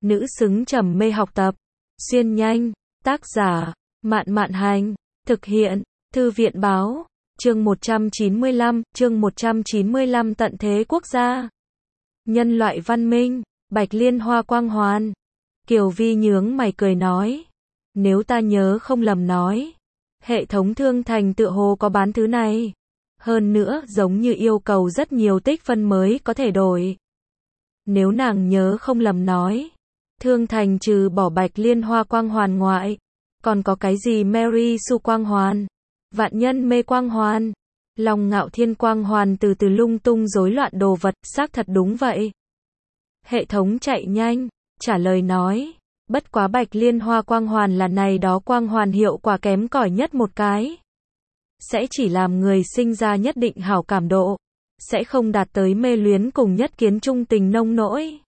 nữ xứng trầm mê học tập. Xuyên nhanh, tác giả, Mạn Mạn Hành, thực hiện, Thư viện Báo, chương 195, tận thế quốc gia. Nhân loại văn minh, Bạch Liên Hoa quang hoàn. Kiều Vi nhướng mày cười nói, nếu ta nhớ không lầm nói, hệ thống thương thành tựa hồ có bán thứ này. Hơn nữa, giống như yêu cầu rất nhiều tích phân mới có thể đổi. Nếu nàng nhớ không lầm nói, thương thành trừ bỏ Bạch Liên Hoa quang hoàn ngoại, còn có cái gì Mary Sue quang hoàn, Vạn Nhân Mê quang hoàn, Long Ngạo Thiên quang hoàn, từ từ lung tung rối loạn đồ vật, xác thật đúng vậy. Hệ thống chạy nhanh, trả lời nói, bất quá Bạch Liên Hoa quang hoàn là này đó quang hoàn hiệu quả kém cỏi nhất một cái. Sẽ chỉ làm người sinh ra nhất định hảo cảm độ, sẽ không đạt tới mê luyến cùng nhất kiến trung tình nông nỗi.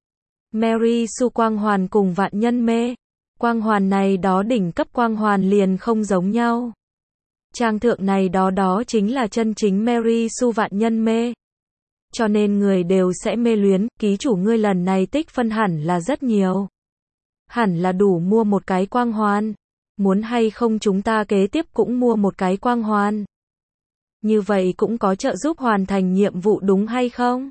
Mary Sue quang hoàn cùng Vạn Nhân Mê quang hoàn này đó đỉnh cấp quang hoàn liền không giống nhau. Trang thượng này đó chính là chân chính Mary Sue Vạn Nhân Mê. Cho nên người đều sẽ mê luyến, ký chủ ngươi lần này tích phân hẳn là rất nhiều. Hẳn là đủ mua một cái quang hoàn. Muốn hay không chúng ta kế tiếp cũng mua một cái quang hoàn. Như vậy cũng có trợ giúp hoàn thành nhiệm vụ đúng hay không?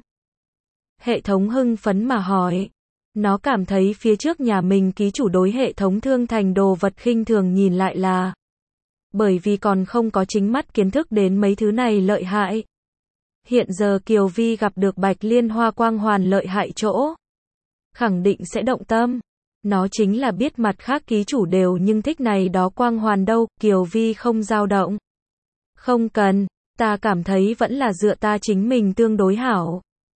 Hệ thống hưng phấn mà hỏi. Nó cảm thấy phía trước nhà mình ký chủ đối hệ thống thương thành đồ vật khinh thường nhìn lại là bởi vì còn không có chính mắt kiến thức đến mấy thứ này lợi hại. Hiện giờ Kiều Vi gặp được Bạch Liên Hoa quang hoàn lợi hại chỗ, khẳng định sẽ động tâm. Nó chính là biết mặt khác ký chủ đều nhưng thích này đó quang hoàn đâu, Kiều Vi không dao động. Không cần, ta cảm thấy vẫn là dựa ta chính mình tương đối hảo.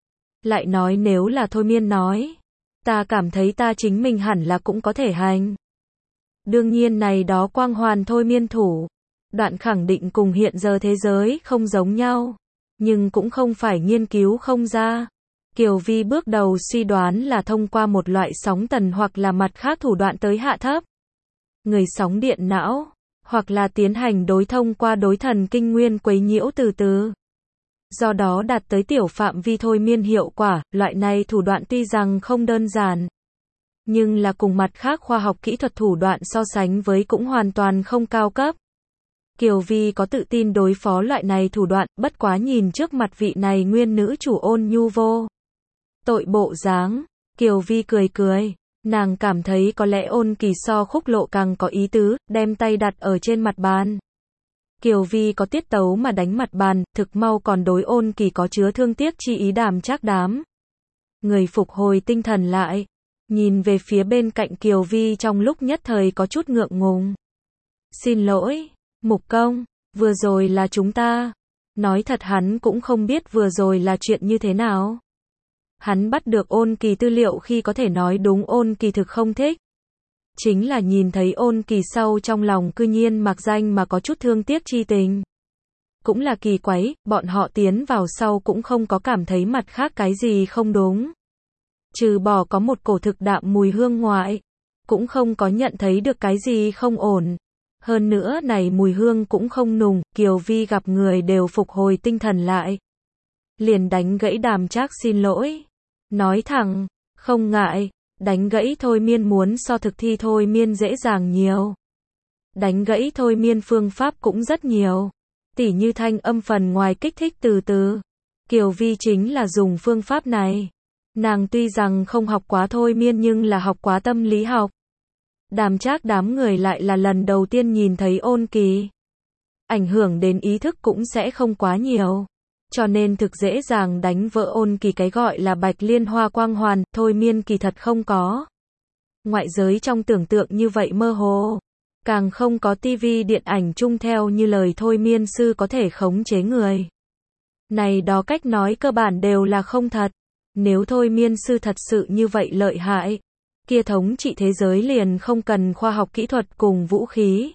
Lại nói nếu là thôi miên nói, ta cảm thấy ta chính mình hẳn là cũng có thể hành. Đương nhiên này đó quang hoàn thôi miên thủ đoạn khẳng định cùng hiện giờ thế giới không giống nhau, nhưng cũng không phải nghiên cứu không ra. Kiều Vi bước đầu suy đoán là thông qua một loại sóng tần hoặc là mặt khác thủ đoạn tới hạ thấp người sóng điện não, hoặc là tiến hành đối thông qua đối thần kinh nguyên quấy nhiễu từ từ. Do đó đạt tới tiểu phạm vi thôi miên hiệu quả. Loại này thủ đoạn tuy rằng không đơn giản, nhưng là cùng mặt khác khoa học kỹ thuật thủ đoạn so sánh với cũng hoàn toàn không cao cấp. Kiều Vi có tự tin đối phó loại này thủ đoạn, bất quá nhìn trước mặt vị này nguyên nữ chủ ôn nhu vô tội bộ dáng, Kiều Vi cười cười, nàng cảm thấy có lẽ Ôn Kỳ so Khúc Lộ càng có ý tứ, đem tay đặt ở trên mặt bàn. Kiều Vi có tiết tấu mà đánh mặt bàn, thực mau còn đối Ôn Kỳ có chứa thương tiếc chi ý Đàm Trác đám người phục hồi tinh thần lại, nhìn về phía bên cạnh Kiều Vi trong lúc nhất thời có chút ngượng ngùng. Xin lỗi, Mục Công, vừa rồi là chúng ta. Nói thật hắn cũng không biết vừa rồi là chuyện như thế nào. Hắn bắt được Ôn Kỳ tư liệu khi có thể nói đúng Ôn Kỳ thực không thích. Chính là nhìn thấy Ôn Kỳ sau trong lòng cư nhiên mạc danh mà có chút thương tiếc chi tình. Cũng là kỳ quái, bọn họ tiến vào sau cũng không có cảm thấy mặt khác cái gì không đúng. Trừ bỏ có một cổ thực đạm mùi hương ngoại, cũng không có nhận thấy được cái gì không ổn. Hơn nữa này mùi hương cũng không nùng, Kiều Vi gặp người đều phục hồi tinh thần lại. Liền đánh gãy Đàm Trác xin lỗi. Nói thẳng, không ngại, đánh gãy thôi miên muốn so thực thi thôi miên dễ dàng nhiều. Đánh gãy thôi miên phương pháp cũng rất nhiều. Tỉ như thanh âm phần ngoài kích thích từ từ. Kiều Vi chính là dùng phương pháp này. Nàng tuy rằng không học quá thôi miên nhưng là học quá tâm lý học. Đàm Trác đám người lại là lần đầu tiên nhìn thấy Ôn Kỳ. Ảnh hưởng đến ý thức cũng sẽ không quá nhiều. Cho nên thực dễ dàng đánh vỡ Ôn Kỳ cái gọi là Bạch Liên Hoa quang hoàn, thôi miên kỳ thật không có. Ngoại giới trong tưởng tượng như vậy mơ hồ. Càng không có tivi điện ảnh chung theo như lời thôi miên sư có thể khống chế người. Này đó cách nói cơ bản đều là không thật. Nếu thôi miên sư thật sự như vậy lợi hại, kia thống trị thế giới liền không cần khoa học kỹ thuật cùng vũ khí.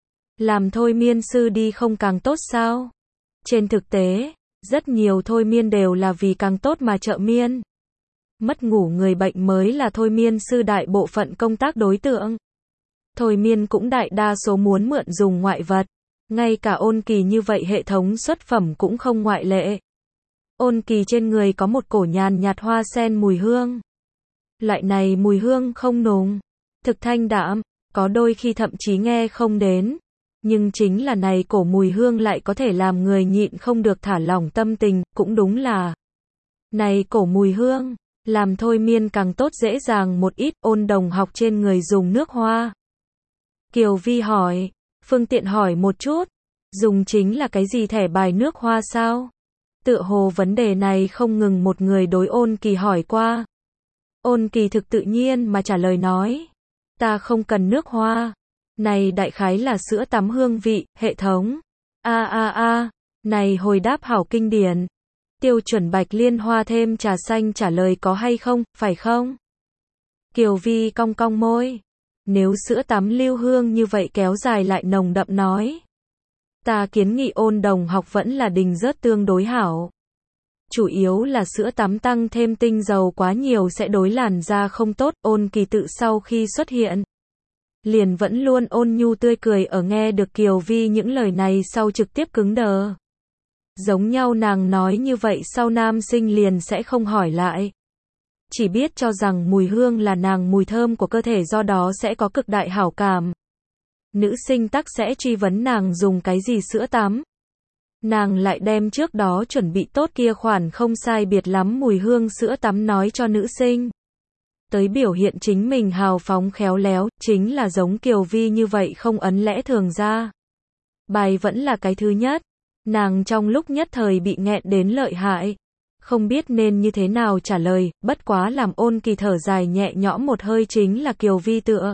Làm thôi miên sư đi không càng tốt sao? Trên thực tế, rất nhiều thôi miên đều là vì càng tốt mà trợ miên. Mất ngủ người bệnh mới là thôi miên sư đại bộ phận công tác đối tượng. Thôi miên cũng đại đa số muốn mượn dùng ngoại vật. Ngay cả Ôn Kỳ như vậy hệ thống xuất phẩm cũng không ngoại lệ. Ôn Kỳ trên người có một cổ nhàn nhạt hoa sen mùi hương. Loại này mùi hương không nồng, thực thanh đạm, có đôi khi thậm chí nghe không đến. Nhưng chính là này cổ mùi hương lại có thể làm người nhịn không được thả lỏng tâm tình, cũng đúng là này cổ mùi hương, làm thôi miên càng tốt dễ dàng một ít. Ôn Đồng học trên người dùng nước hoa. Kiều Vi hỏi, phương tiện hỏi một chút, dùng chính là cái gì, thẻ bài nước hoa sao? Tựa hồ vấn đề này không ngừng một người đối Ôn Kỳ hỏi qua. Ôn Kỳ thực tự nhiên mà trả lời nói, ta không cần nước hoa, này đại khái là sữa tắm hương vị, hệ thống. Này hồi đáp hảo kinh điển. Tiêu chuẩn Bạch Liên Hoa thêm trà xanh trả lời có hay không, phải không? Kiều Vi cong cong môi. Nếu sữa tắm lưu hương như vậy kéo dài lại nồng đậm nói. Ta kiến nghị Ôn Đồng học vẫn là đình rớt tương đối hảo. Chủ yếu là sữa tắm tăng thêm tinh dầu quá nhiều sẽ đối làn da không tốt. Ôn Kỳ tự sau khi xuất hiện, liền vẫn luôn ôn nhu tươi cười, ở nghe được Kiều Vi những lời này sau trực tiếp cứng đờ. Giống nhau nàng nói như vậy sau nam sinh liền sẽ không hỏi lại. Chỉ biết cho rằng mùi hương là nàng mùi thơm của cơ thể, do đó sẽ có cực đại hảo cảm. Nữ sinh tắc sẽ truy vấn nàng dùng cái gì sữa tắm. Nàng lại đem trước đó chuẩn bị tốt kia khoản không sai biệt lắm mùi hương sữa tắm nói cho nữ sinh. Tới biểu hiện chính mình hào phóng khéo léo, chính là giống Kiều Vi như vậy không ấn lẽ thường ra. Bài vẫn là cái thứ nhất. Nàng trong lúc nhất thời bị nghẹn đến lợi hại. Không biết nên như thế nào trả lời, bất quá làm Ôn Kỳ thở dài nhẹ nhõm một hơi chính là Kiều Vi tựa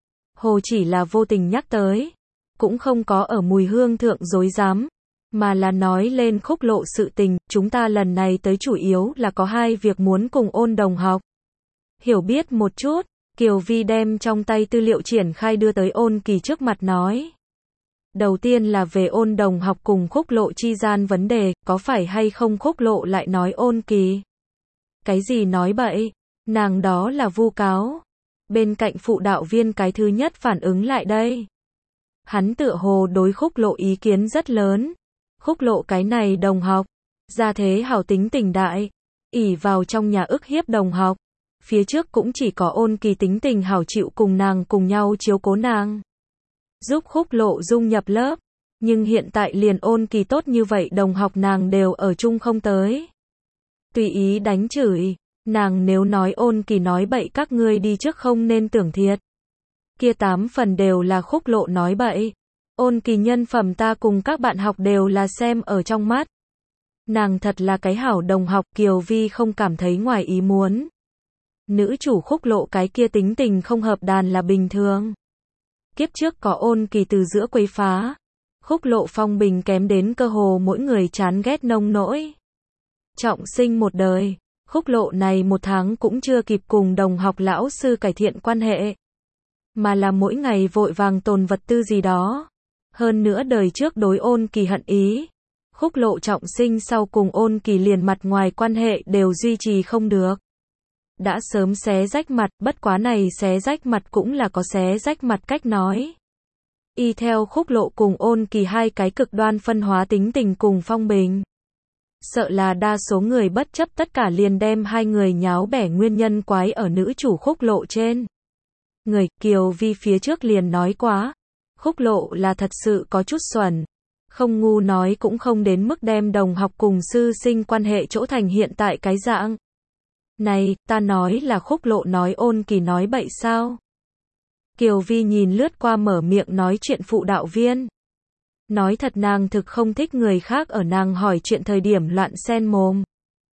hồ chỉ là vô tình nhắc tới. Cũng không có ở mùi hương thượng dối dám, mà là nói lên Khúc Lộ sự tình. Chúng ta lần này tới chủ yếu là có hai việc muốn cùng Ôn Đồng học hiểu biết một chút. Kiều Vi đem trong tay tư liệu triển khai đưa tới Ôn Kỳ trước mặt nói. Đầu tiên là về Ôn Đồng học cùng Khúc Lộ chi gian vấn đề, có phải hay không Khúc Lộ lại nói Ôn Kỳ. Cái gì nói bậy, nàng đó là vu cáo. Bên cạnh phụ đạo viên cái thứ nhất phản ứng lại đây. Hắn tựa hồ đối Khúc Lộ ý kiến rất lớn. Khúc Lộ cái này đồng học, gia thế hảo, tính tình đại, ỷ vào trong nhà ức hiếp đồng học. Phía trước cũng chỉ có Ôn Kỳ tính tình hảo chịu cùng nàng cùng nhau chiếu cố nàng, giúp Khúc Lộ dung nhập lớp. Nhưng hiện tại liền Ôn Kỳ tốt như vậy đồng học nàng đều ở chung không tới. Tùy ý đánh chửi, nàng nếu nói Ôn Kỳ nói bậy các ngươi đi trước không nên tưởng thiệt. Kia 8 phần đều là Khúc Lộ nói bậy. Ôn Kỳ nhân phẩm ta cùng các bạn học đều là xem ở trong mắt. Nàng thật là cái hảo đồng học, Kiều Vi không cảm thấy ngoài ý muốn. Nữ chủ Khúc Lộ cái kia tính tình không hợp đàn là bình thường. Kiếp trước có Ôn Kỳ từ giữa quấy phá. Khúc Lộ phong bình kém đến cơ hồ mỗi người chán ghét nông nỗi. Trọng sinh một đời, Khúc Lộ này một tháng cũng chưa kịp cùng đồng học lão sư cải thiện quan hệ. Mà là mỗi ngày vội vàng tồn vật tư gì đó. Hơn nữa đời trước đối Ôn Kỳ hận ý. Khúc Lộ trọng sinh sau cùng Ôn Kỳ liền mặt ngoài quan hệ đều duy trì không được. Đã sớm xé rách mặt, bất quá này xé rách mặt cũng là có xé rách mặt cách nói. Y theo Khúc Lộ cùng Ôn Kỳ hai cái cực đoan phân hóa tính tình cùng phong bình. Sợ là đa số người bất chấp tất cả liền đem hai người nháo bẻ nguyên nhân quái ở nữ chủ Khúc Lộ trên. Người, Kiều Vi phía trước liền nói quá. Khúc Lộ là thật sự có chút xuẩn. Không ngu nói cũng không đến mức đem đồng học cùng sư sinh quan hệ chỗ thành hiện tại cái dạng. Này, ta nói là Khúc Lộ nói Ôn Kỳ nói bậy sao? Kiều Vi nhìn lướt qua mở miệng nói chuyện phụ đạo viên. Nói thật nàng thực không thích người khác ở nàng hỏi chuyện thời điểm loạn xen mồm.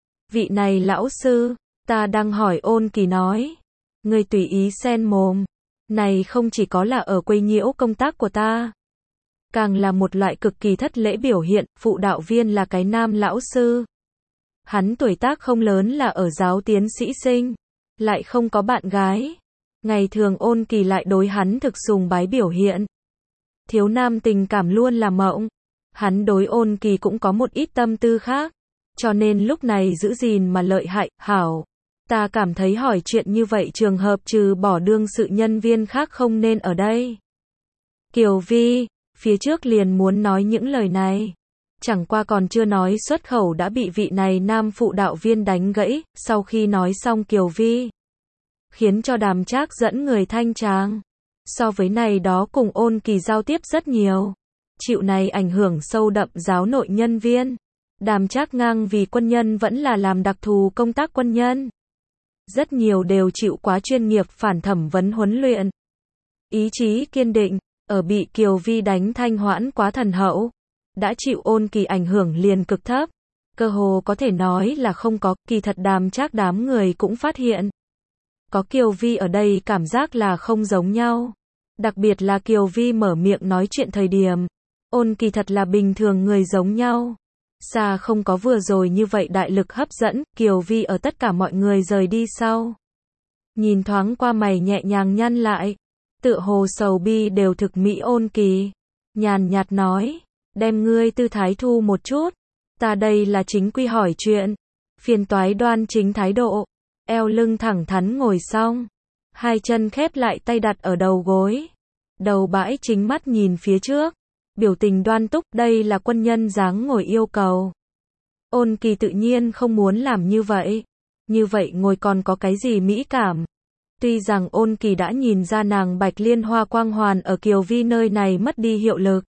Vị này lão sư, ta đang hỏi Ôn Kỳ nói. Người tùy ý xen mồm. Này không chỉ có là ở quấy nhiễu công tác của ta. Càng là một loại cực kỳ thất lễ biểu hiện, phụ đạo viên là cái nam lão sư. Hắn tuổi tác không lớn là ở giáo tiến sĩ sinh, lại không có bạn gái. Ngày thường Ôn Kỳ lại đối hắn thực sùng bái biểu hiện. Thiếu nam tình cảm luôn là mộng. Hắn đối Ôn Kỳ cũng có một ít tâm tư khác. Cho nên lúc này giữ gìn mà lợi hại, hảo. Ta cảm thấy hỏi chuyện như vậy trường hợp trừ bỏ đương sự nhân viên khác không nên ở đây. Kiều Vi, phía trước liền muốn nói những lời này. Chẳng qua còn chưa nói xuất khẩu đã bị vị này nam phụ đạo viên đánh gãy. Sau khi nói xong Kiều Vi khiến cho Đàm Trác dẫn người thanh tràng. So với này đó cùng Ôn Kỳ giao tiếp rất nhiều. Chịu này ảnh hưởng sâu đậm giáo nội nhân viên. Đàm Trác ngang vì quân nhân vẫn là làm đặc thù công tác quân nhân. Rất nhiều đều chịu quá chuyên nghiệp phản thẩm vấn huấn luyện. Ý chí kiên định, ở bị Kiều Vi đánh thanh hoãn quá thần hậu. Đã chịu Ôn Kỳ ảnh hưởng liền cực thấp. Cơ hồ có thể nói là không có, kỳ thật Đàm Trác đám người cũng phát hiện. Có Kiều Vi ở đây cảm giác là không giống nhau. Đặc biệt là Kiều Vi mở miệng nói chuyện thời điểm. Ôn Kỳ thật là bình thường người giống nhau. Xa không có vừa rồi như vậy đại lực hấp dẫn, Kiều Vi ở tất cả mọi người rời đi sau. Nhìn thoáng qua mày nhẹ nhàng nhăn lại. Tựa hồ sầu bi đều thực mỹ Ôn Kỳ. Nhàn nhạt nói, đem ngươi tư thái thu một chút. Ta đây là chính quy hỏi chuyện. Phiền toái đoan chính thái độ. Eo lưng thẳng thắn ngồi xong. Hai chân khép lại tay đặt ở đầu gối. Đầu bãi chính mắt nhìn phía trước. Biểu tình đoan túc, đây là quân nhân dáng ngồi yêu cầu. Ôn Kỳ tự nhiên không muốn làm như vậy. Như vậy ngồi còn có cái gì mỹ cảm. Tuy rằng Ôn Kỳ đã nhìn ra nàng Bạch Liên Hoa quang hoàn ở Kiều Vi nơi này mất đi hiệu lực.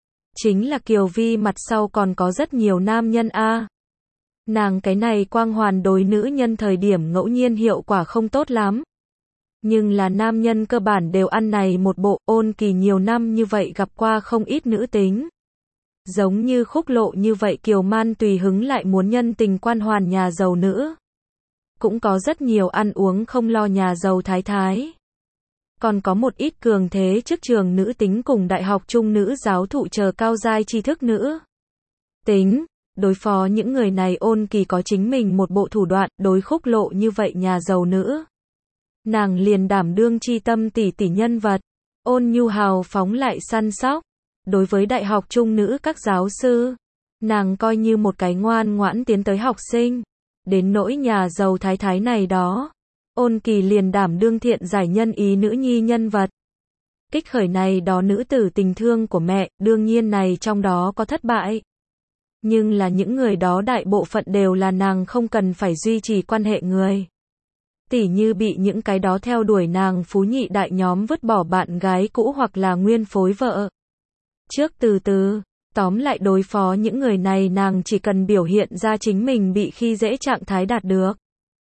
Chính là Kiều Vi mặt sau còn có rất nhiều nam nhân a. Nàng cái này quang hoàn đối nữ nhân thời điểm ngẫu nhiên hiệu quả không tốt lắm. Nhưng là nam nhân cơ bản đều ăn này một bộ. Ôn Kỳ nhiều năm như vậy gặp qua không ít nữ tính. Giống như Khúc Lộ như vậy kiều man tùy hứng lại muốn nhân tình quan hoàn nhà giàu nữ. Cũng có rất nhiều ăn uống không lo nhà giàu thái thái. Còn có một ít cường thế chức trường nữ tính cùng đại học trung nữ giáo thụ chờ cao giai tri thức nữ tính. Đối phó những người này Ôn Kỳ có chính mình một bộ thủ đoạn. Đối Khúc Lộ như vậy nhà giàu nữ, nàng liền đảm đương chi tâm tỷ tỷ nhân vật. Ôn nhu hào phóng lại săn sóc. Đối với đại học trung nữ các giáo sư, nàng coi như một cái ngoan ngoãn tiến tới học sinh. Đến nỗi nhà giàu thái thái này đó, Ôn Kỳ liền đảm đương thiện giải nhân ý nữ nhi nhân vật. Kích khởi này đó nữ tử tình thương của mẹ, đương nhiên này trong đó có thất bại. Nhưng là những người đó đại bộ phận đều là nàng không cần phải duy trì quan hệ người. Tỉ như bị những cái đó theo đuổi nàng phú nhị đại nhóm vứt bỏ bạn gái cũ hoặc là nguyên phối vợ. Trước từ từ, tóm lại đối phó những người này nàng chỉ cần biểu hiện ra chính mình bị khi dễ trạng thái đạt được.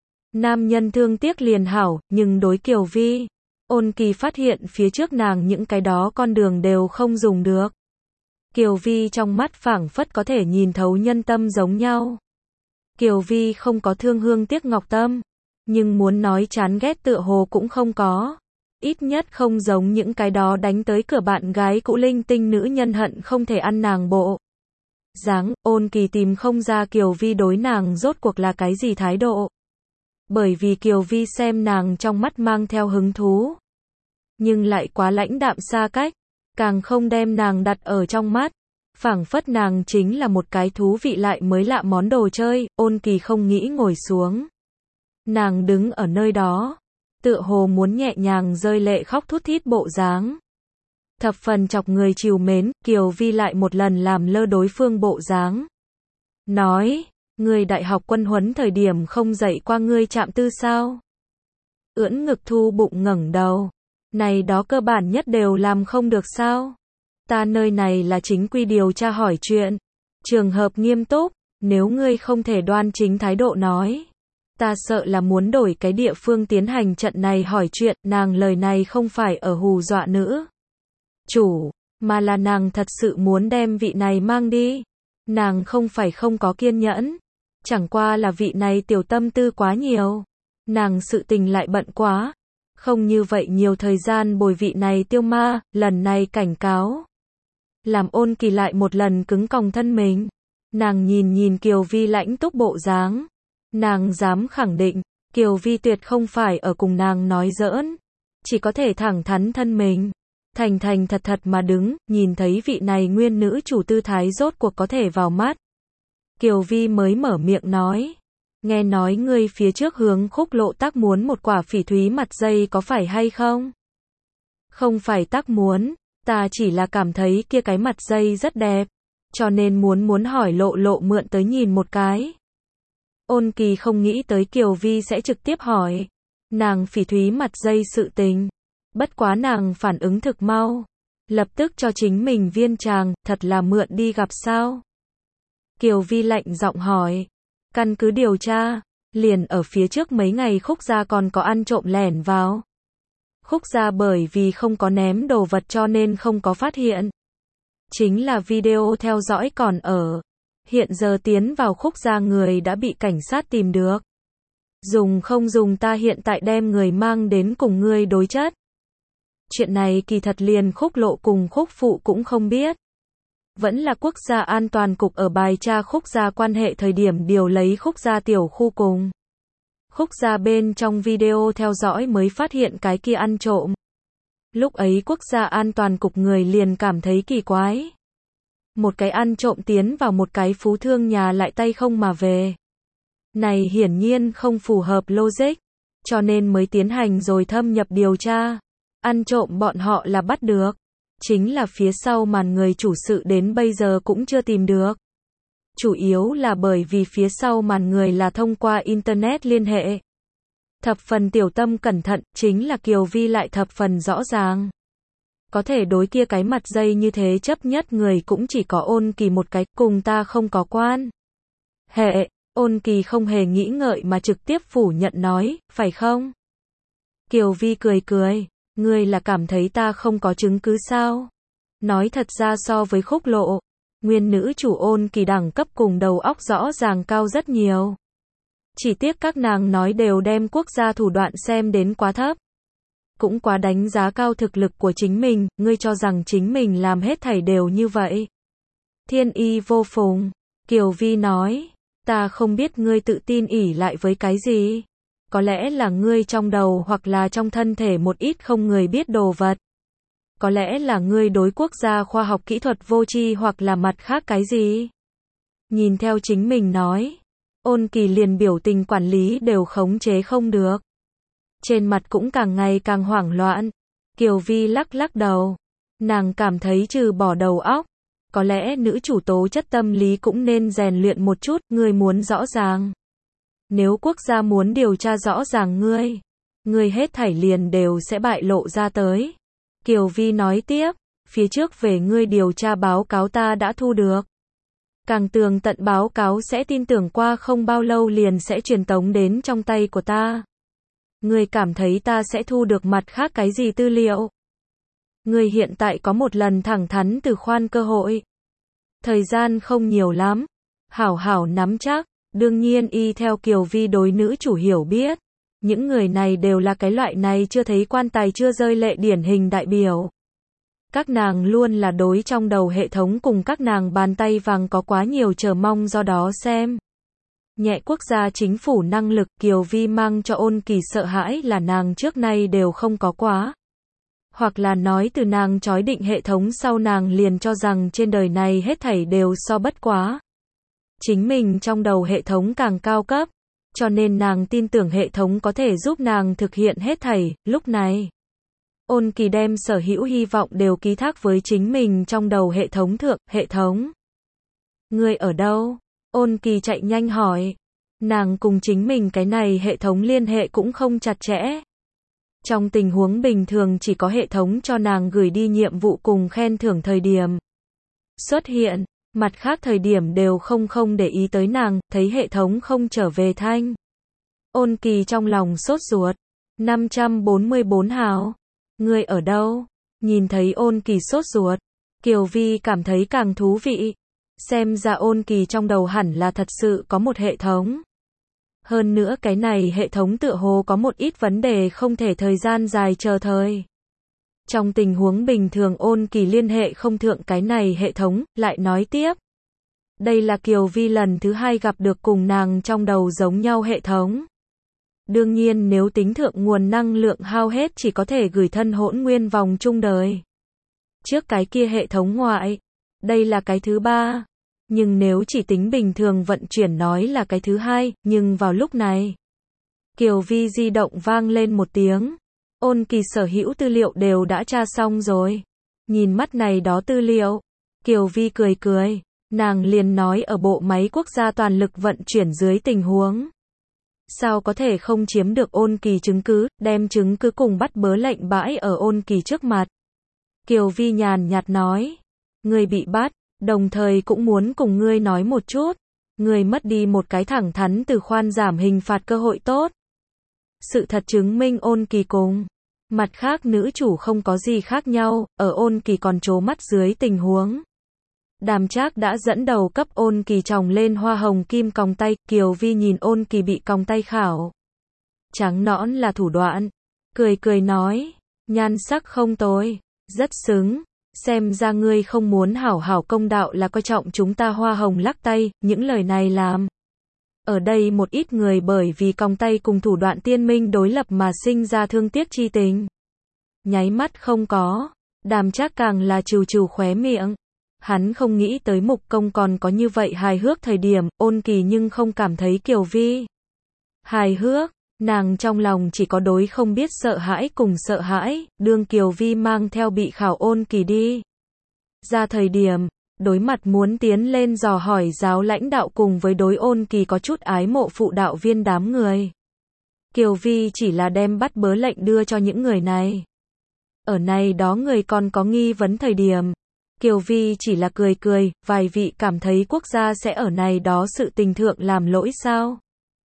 Nam nhân thương tiếc liền hảo, nhưng đối Kiều Vi, Ôn Kỳ phát hiện phía trước nàng những cái đó con đường đều không dùng được. Kiều Vi trong mắt phảng phất có thể nhìn thấu nhân tâm giống nhau. Kiều Vi không có thương hương tiếc ngọc tâm, nhưng muốn nói chán ghét tựa hồ cũng không có. Ít nhất không giống những cái đó đánh tới cửa bạn gái cũ linh tinh nữ nhân hận không thể ăn nàng bộ dáng. Ôn Kỳ tìm không ra Kiều Vi đối nàng rốt cuộc là cái gì thái độ. Bởi vì Kiều Vi xem nàng trong mắt mang theo hứng thú, nhưng lại quá lãnh đạm xa cách, càng không đem nàng đặt ở trong mắt. Phảng phất nàng chính là một cái thú vị lại mới lạ món đồ chơi. Ôn Kỳ không nghĩ ngồi xuống. Nàng đứng ở nơi đó, tựa hồ muốn nhẹ nhàng rơi lệ khóc thút thít bộ dáng. Thập phần chọc người trìu mến. Kiều Vi lại một lần làm lơ đối phương bộ dáng. Nói, người đại học quân huấn thời điểm không dạy qua ngươi chạm tư sao? Ưỡn ngực thu bụng ngẩng đầu. Này đó cơ bản nhất đều làm không được sao? Ta nơi này là chính quy điều tra hỏi chuyện. Trường hợp nghiêm túc, nếu ngươi không thể đoan chính thái độ nói. Ta sợ là muốn đổi cái địa phương tiến hành trận này hỏi chuyện. Nàng lời này không phải ở hù dọa nữ chủ, mà là nàng thật sự muốn đem vị này mang đi. Nàng không phải không có kiên nhẫn, chẳng qua là vị này tiểu tâm tư quá nhiều. Nàng sự tình lại bận quá, không như vậy nhiều thời gian bồi vị này tiêu ma. Lần này cảnh cáo làm Ôn Kỳ lại một lần cứng còng thân mình. Nàng nhìn Kiều Vi lãnh túc bộ dáng, nàng dám khẳng định Kiều Vi tuyệt không phải ở cùng nàng nói giỡn, chỉ có thể thẳng thắn thân mình, thành thành thật thật mà đứng. Nhìn thấy vị này nguyên nữ chủ tư thái rốt cuộc có thể vào mắt, Kiều Vi mới mở miệng nói, nghe nói ngươi phía trước hướng Khúc Lộ tác muốn một quả phỉ thúy mặt dây có phải hay không? Không phải tác muốn, ta chỉ là cảm thấy kia cái mặt dây rất đẹp, cho nên muốn hỏi Lộ mượn tới nhìn một cái. Ôn Kỳ không nghĩ tới Kiều Vi sẽ trực tiếp hỏi. Nàng phỉ thúy mặt dây sự tình. Bất quá nàng phản ứng thực mau. Lập tức cho chính mình viên tràng, thật là mượn đi gặp sao? Kiều Vi lạnh giọng hỏi. Căn cứ điều tra, liền ở phía trước mấy ngày Khúc gia còn có ăn trộm lẻn vào. Khúc gia bởi vì không có ném đồ vật cho nên không có phát hiện. Chính là video theo dõi còn ở. Hiện giờ tiến vào Khúc gia người đã bị cảnh sát tìm được. Dùng không dùng ta hiện tại đem người mang đến cùng ngươi đối chất. Chuyện này kỳ thật liền Khúc Lộ cùng Khúc Phụ cũng không biết. Vẫn là Quốc gia an toàn cục ở bài tra Khúc gia quan hệ thời điểm điều lấy Khúc gia tiểu khu cùng. Khúc gia bên trong video theo dõi mới phát hiện cái kia ăn trộm. Lúc ấy Quốc gia an toàn cục người liền cảm thấy kỳ quái. Một cái ăn trộm tiến vào một cái phú thương nhà lại tay không mà về. Này hiển nhiên không phù hợp logic, cho nên mới tiến hành rồi thâm nhập điều tra. Ăn trộm bọn họ là bắt được. Chính là phía sau màn người chủ sự đến bây giờ cũng chưa tìm được. Chủ yếu là bởi vì phía sau màn người là thông qua Internet liên hệ. Thập phần tiểu tâm cẩn thận, chính là Kiều Vi lại thập phần rõ ràng. Có thể đối kia cái mặt dây như thế chấp nhất người cũng chỉ có Ôn Kỳ một cái, cùng ta không có quan hệ. Ôn Kỳ không hề nghĩ ngợi mà trực tiếp phủ nhận nói, phải không? Kiều Vi cười cười, ngươi là cảm thấy ta không có chứng cứ sao? Nói thật ra so với Khúc Lộ, nguyên nữ chủ Ôn Kỳ đẳng cấp cùng đầu óc rõ ràng cao rất nhiều. Chỉ tiếc các nàng nói đều đem quốc gia thủ đoạn xem đến quá thấp. Cũng quá đánh giá cao thực lực của chính mình, ngươi cho rằng chính mình làm hết thảy đều như vậy. Thiên y vô phùng, Kiều Vi nói, ta không biết ngươi tự tin ỷ lại với cái gì. Có lẽ là ngươi trong đầu hoặc là trong thân thể một ít không người biết đồ vật. Có lẽ là ngươi đối quốc gia khoa học kỹ thuật vô tri hoặc là mặt khác cái gì. Nhìn theo chính mình nói, Ôn Kỳ liền biểu tình quản lý đều khống chế không được. Trên mặt cũng càng ngày càng hoảng loạn. Kiều Vi lắc lắc đầu. Nàng cảm thấy trừ bỏ đầu óc, có lẽ nữ chủ tố chất tâm lý cũng nên rèn luyện một chút, ngươi muốn rõ ràng. Nếu quốc gia muốn điều tra rõ ràng ngươi hết thảy liền đều sẽ bại lộ ra tới. Kiều Vi nói tiếp, phía trước về ngươi điều tra báo cáo ta đã thu được. Càng tường tận báo cáo sẽ tin tưởng qua không bao lâu liền sẽ truyền tống đến trong tay của ta. Ngươi cảm thấy ta sẽ thu được mặt khác cái gì tư liệu? Ngươi hiện tại có một lần thẳng thắn từ khoan cơ hội. Thời gian không nhiều lắm. Hảo hảo nắm chắc. Đương nhiên y theo Kiều Vi đối nữ chủ hiểu biết. Những người này đều là cái loại này chưa thấy quan tài chưa rơi lệ điển hình đại biểu. Các nàng luôn là đối trong đầu hệ thống cùng các nàng bàn tay vàng có quá nhiều chờ mong do đó xem. Nhẹ quốc gia chính phủ năng lực Kiều Vi mang cho Ôn Kỳ sợ hãi là nàng trước nay đều không có quá. Hoặc là nói từ nàng chói định hệ thống sau nàng liền cho rằng trên đời này hết thảy đều so bất quá. Chính mình trong đầu hệ thống càng cao cấp, cho nên nàng tin tưởng hệ thống có thể giúp nàng thực hiện hết thảy. Lúc này, Ôn Kỳ đem sở hữu hy vọng đều ký thác với chính mình trong đầu hệ thống thượng. Hệ thống, ngươi ở đâu? Ôn Kỳ chạy nhanh hỏi. Nàng cùng chính mình cái này hệ thống liên hệ cũng không chặt chẽ. Trong tình huống bình thường chỉ có hệ thống cho nàng gửi đi nhiệm vụ cùng khen thưởng thời điểm xuất hiện, mặt khác thời điểm đều không để ý tới nàng, thấy hệ thống không trở về thanh. Ôn Kỳ trong lòng sốt ruột. 544 hào. Ngươi ở đâu? Nhìn thấy Ôn Kỳ sốt ruột, Kiều Vi cảm thấy càng thú vị. Xem ra Ôn Kỳ trong đầu hẳn là thật sự có một hệ thống. Hơn nữa cái này hệ thống tựa hồ có một ít vấn đề không thể thời gian dài chờ thời. Trong tình huống bình thường Ôn Kỳ liên hệ không thượng cái này hệ thống, lại nói tiếp. Đây là Kiều Vi lần thứ 2 gặp được cùng nàng trong đầu giống nhau hệ thống. Đương nhiên nếu tính thượng nguồn năng lượng hao hết chỉ có thể gửi thân hỗn nguyên vòng chung đời. Trước cái kia hệ thống ngoại, đây là cái thứ 3. Nhưng nếu chỉ tính bình thường vận chuyển nói là cái thứ 2, nhưng vào lúc này, Kiều Vi di động vang lên một tiếng. Ôn Kỳ sở hữu tư liệu đều đã tra xong rồi. Nhìn mắt này đó tư liệu, Kiều Vi cười cười, nàng liền nói ở bộ máy quốc gia toàn lực vận chuyển dưới tình huống Sao có thể không chiếm được Ôn Kỳ chứng cứ, đem chứng cứ cùng bắt bớ lệnh bãi ở Ôn Kỳ trước mặt. Kiều Vi nhàn nhạt nói, ngươi bị bắt, đồng thời cũng muốn cùng ngươi nói một chút, ngươi mất đi một cái thẳng thắn từ khoan giảm hình phạt cơ hội tốt. Sự thật chứng minh Ôn Kỳ cùng mặt khác nữ chủ không có gì khác nhau, ở Ôn Kỳ còn trố mắt dưới tình huống. Đàm Trác đã dẫn đầu cấp Ôn Kỳ tròng lên hoa hồng kim còng tay, Kiều Vi nhìn Ôn Kỳ bị còng tay khảo. Trắng nõn là thủ đoạn, cười cười nói, nhan sắc không tồi, rất xứng, xem ra ngươi không muốn hảo hảo công đạo là coi trọng chúng ta. Hoa hồng lắc tay, những lời này làm ở đây một ít người bởi vì còng tay cùng thủ đoạn tiên minh đối lập mà sinh ra thương tiếc chi tình. Nháy mắt không có, Đàm Trác càng là trừ trừ khóe miệng. Hắn không nghĩ tới Mục Công còn có như vậy hài hước thời điểm, Ôn Kỳ nhưng không cảm thấy Kiều Vi hài hước, nàng trong lòng chỉ có đối không biết sợ hãi cùng sợ hãi, đương Kiều Vi mang theo bị khảo Ôn Kỳ đi ra thời điểm, đối mặt muốn tiến lên dò hỏi giáo lãnh đạo cùng với đối Ôn Kỳ có chút ái mộ phụ đạo viên đám người. Kiều Vi chỉ là đem bắt bớ lệnh đưa cho những người này. Ở này đó người còn có nghi vấn thời điểm, Kiều Vi chỉ là cười cười, vài vị cảm thấy quốc gia sẽ ở này đó sự tình thượng làm lỗi sao?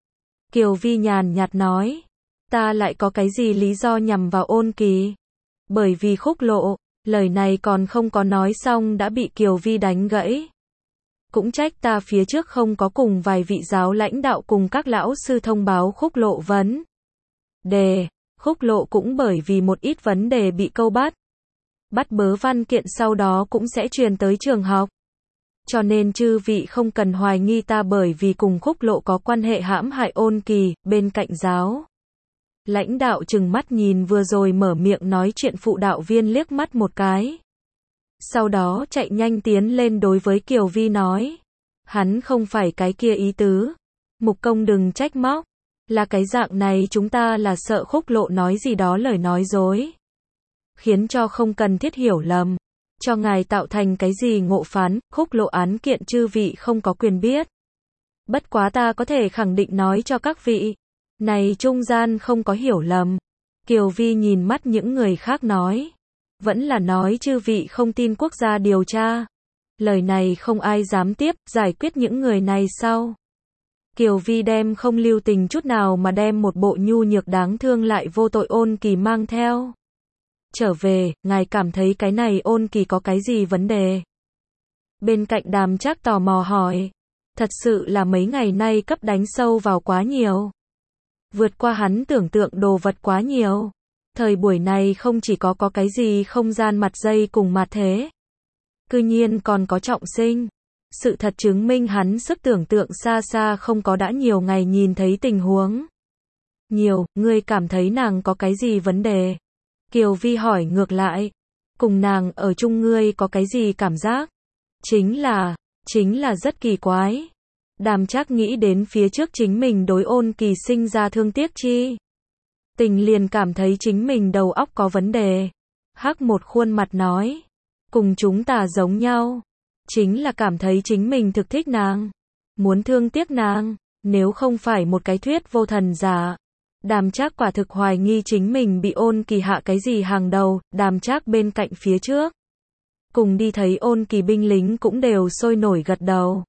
Kiều Vi nhàn nhạt nói, ta lại có cái gì lý do nhằm vào Ôn Kỳ? Bởi vì Khúc Lộ, lời này còn không có nói xong đã bị Kiều Vi đánh gãy. Cũng trách ta phía trước không có cùng vài vị giáo lãnh đạo cùng các lão sư thông báo Khúc Lộ vấn đề, Khúc Lộ cũng bởi vì một ít vấn đề bị câu bắt bớ văn kiện sau đó cũng sẽ truyền tới trường học. Cho nên chư vị không cần hoài nghi ta bởi vì cùng Khúc Lộ có quan hệ hãm hại Ôn Kỳ. Bên cạnh giáo lãnh đạo trừng mắt nhìn vừa rồi mở miệng nói chuyện phụ đạo viên liếc mắt một cái. Sau đó chạy nhanh tiến lên đối với Kiều Vi nói, hắn không phải cái kia ý tứ. Mục Công đừng trách móc, là cái dạng này chúng ta là sợ Khúc Lộ nói gì đó lời nói dối, khiến cho không cần thiết hiểu lầm, cho ngài tạo thành cái gì ngộ phán. Khúc Lộ án kiện chư vị không có quyền biết. Bất quá ta có thể khẳng định nói cho các vị, này trung gian không có hiểu lầm. Kiều Vi nhìn mắt những người khác nói, vẫn là nói chư vị không tin quốc gia điều tra. Lời này không ai dám tiếp, giải quyết những người này sau. Kiều Vi đem không lưu tình chút nào mà đem một bộ nhu nhược đáng thương lại vô tội Ôn Kỳ mang theo trở về. Ngài cảm thấy cái này Ôn Kỳ có cái gì vấn đề? Bên cạnh Đàm Trác tò mò hỏi, thật sự là mấy ngày nay cấp đánh sâu vào quá nhiều, vượt qua hắn tưởng tượng đồ vật quá nhiều. Thời buổi này không chỉ có cái gì không gian mặt dây cùng mặt thế, cư nhiên còn có trọng sinh. Sự thật chứng minh hắn sức tưởng tượng xa xa không có đã nhiều ngày nhìn thấy tình huống nhiều. Ngươi cảm thấy nàng có cái gì vấn đề? Kiều Vi hỏi ngược lại, cùng nàng ở chung ngươi có cái gì cảm giác? Chính là rất kỳ quái. Đàm Trác nghĩ đến phía trước chính mình đối Ôn Kỳ sinh ra thương tiếc chi tình, liền cảm thấy chính mình đầu óc có vấn đề. Hắc một khuôn mặt nói, cùng chúng ta giống nhau, chính là cảm thấy chính mình thực thích nàng, muốn thương tiếc nàng, nếu không phải một cái thuyết vô thần giả. Đàm Trác quả thực hoài nghi chính mình bị Ôn Kỳ hạ cái gì hàng đầu. Đàm Trác bên cạnh phía trước cùng đi thấy Ôn Kỳ binh lính cũng đều sôi nổi gật đầu.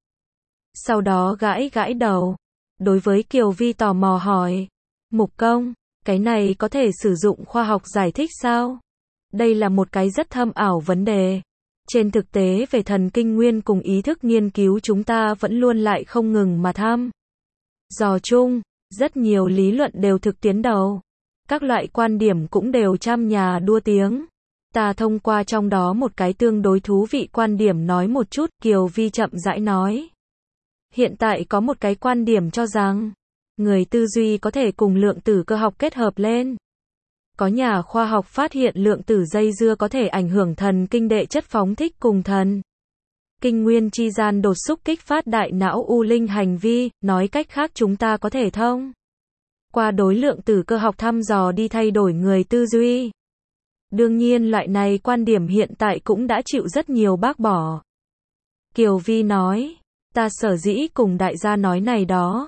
Sau đó gãi gãi đầu, đối với Kiều Vi tò mò hỏi, Mục Công, cái này có thể sử dụng khoa học giải thích sao? Đây là một cái rất thâm ảo vấn đề. Trên thực tế về thần kinh nguyên cùng ý thức nghiên cứu chúng ta vẫn luôn lại không ngừng mà thăm dò chung, rất nhiều lý luận đều thực tiến đầu. Các loại quan điểm cũng đều trăm nhà đua tiếng. Ta thông qua trong đó một cái tương đối thú vị quan điểm nói một chút. Kiều Vi chậm rãi nói, hiện tại có một cái quan điểm cho rằng người tư duy có thể cùng lượng tử cơ học kết hợp lên. Có nhà khoa học phát hiện lượng tử dây dưa có thể ảnh hưởng thần kinh đệ chất phóng thích cùng thần kinh nguyên chi gian đột xúc kích phát đại não u linh hành vi. Nói cách khác chúng ta có thể thông qua đối lượng tử cơ học thăm dò đi thay đổi người tư duy. Đương nhiên loại này quan điểm hiện tại cũng đã chịu rất nhiều bác bỏ. Kiều Vi nói, ta sở dĩ cùng đại gia nói này đó,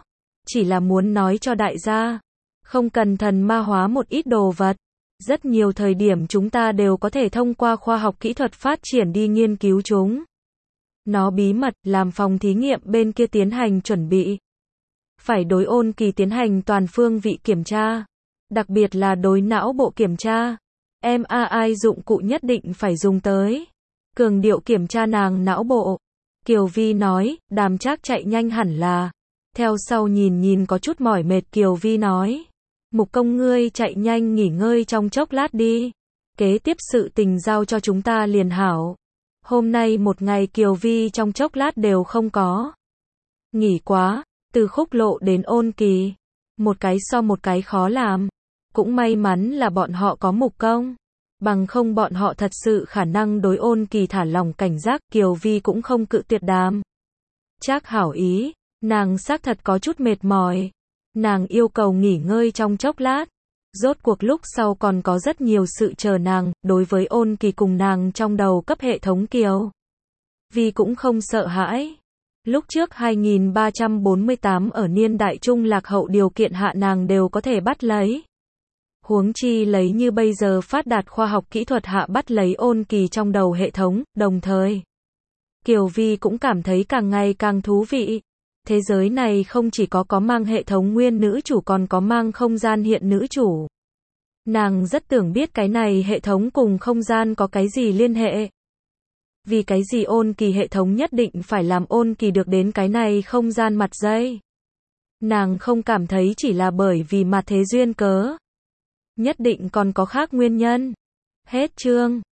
chỉ là muốn nói cho đại gia, không cần thần ma hóa một ít đồ vật. Rất nhiều thời điểm chúng ta đều có thể thông qua khoa học kỹ thuật phát triển đi nghiên cứu chúng. Nó bí mật, làm phòng thí nghiệm bên kia tiến hành chuẩn bị. Phải đối Ôn Kỳ tiến hành toàn phương vị kiểm tra. Đặc biệt là đối não bộ kiểm tra. MRI dụng cụ nhất định phải dùng tới. Cường điệu kiểm tra nàng não bộ. Kiều Vi nói, Đàm Trác chạy nhanh hẳn là. Theo sau nhìn có chút mỏi mệt Kiều Vi nói. Mục công ngươi chạy nhanh nghỉ ngơi trong chốc lát đi. Kế tiếp sự tình giao cho chúng ta liền hảo. Hôm nay một ngày Kiều Vi trong chốc lát đều không có. Nghỉ quá, từ Khúc Lộ đến Ôn Kỳ. Một cái so một cái khó làm. Cũng may mắn là bọn họ có Mục Công. Bằng không bọn họ thật sự khả năng đối Ôn Kỳ thả lỏng cảnh giác. Kiều Vi cũng không cự tuyệt Đàm Trác hảo ý. Nàng xác thật có chút mệt mỏi. Nàng yêu cầu nghỉ ngơi trong chốc lát. Rốt cuộc lúc sau còn có rất nhiều sự chờ nàng. Đối với Ôn Kỳ cùng nàng trong đầu cấp hệ thống Kiều Vi cũng không sợ hãi. Lúc trước 2348 ở niên đại trung lạc hậu điều kiện hạ nàng đều có thể bắt lấy. Huống chi lấy như bây giờ phát đạt khoa học kỹ thuật hạ bắt lấy Ôn Kỳ trong đầu hệ thống, đồng thời. Kiều Vi cũng cảm thấy càng ngày càng thú vị. Thế giới này không chỉ có mang hệ thống nguyên nữ chủ còn có mang không gian hiện nữ chủ. Nàng rất tưởng biết cái này hệ thống cùng không gian có cái gì liên hệ. Vì cái gì Ôn Kỳ hệ thống nhất định phải làm Ôn Kỳ được đến cái này không gian mặt dây. Nàng không cảm thấy chỉ là bởi vì mặt thế duyên cớ. Nhất định còn có khác nguyên nhân. Hết chương.